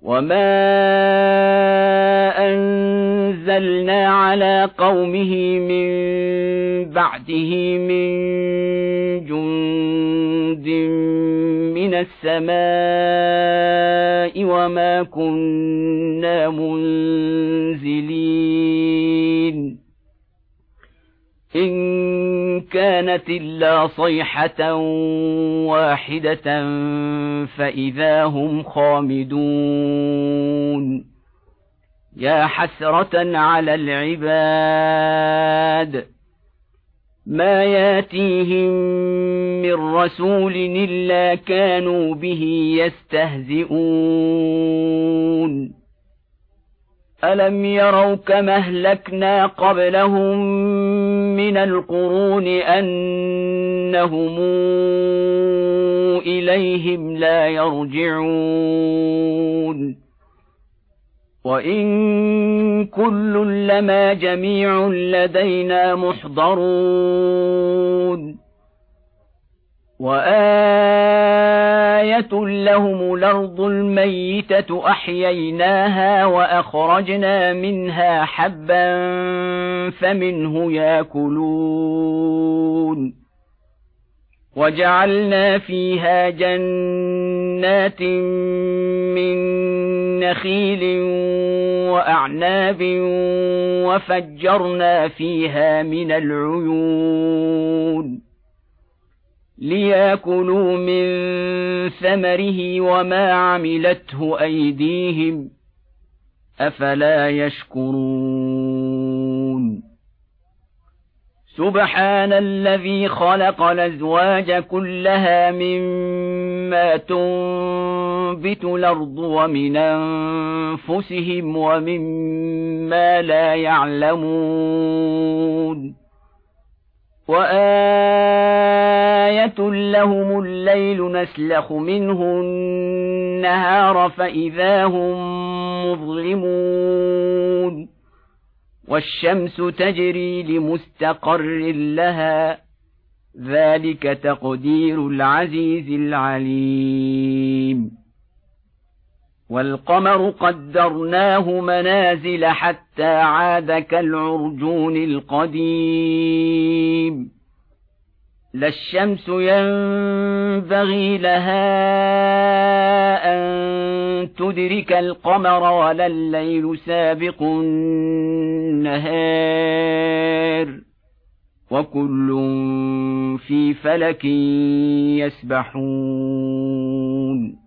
وما أنزلنا على قومه من بعده من جند من السماء وما كنا منزلين إن كانت إلا صيحة واحدة فإذا هم خامدون يا حسرة على العباد ما ياتيهم من رسول إلا كانوا به يستهزئون ألم يروا كما أهلكنا قبلهم من القرون أنهم إليهم لا يرجعون وإن كل لما جميع لدينا محضرون وآية لهم الأرض الميتة أحييناها وأخرجنا منها حبا فمنه يأكلون وجعلنا فيها جنات من نخيل وأعناب وفجرنا فيها من العيون ليأكلوا من ثمره وما عملته أيديهم أفلا يشكرون سبحان الذي خلق الأزواج كلها مما تنبت الأرض ومن أنفسهم ومما لا يعلمون وآية لهم الليل نسلخ منه النهار فإذا هم مظلمون والشمس تجري لمستقر لها ذلك تقدير العزيز العليم والقمر قدرناه منازل حتى عاد كالعرجون القديم لا الشمس ينبغي لها أن تدرك القمر ولا الليل سابق النهار وكل في فلك يسبحون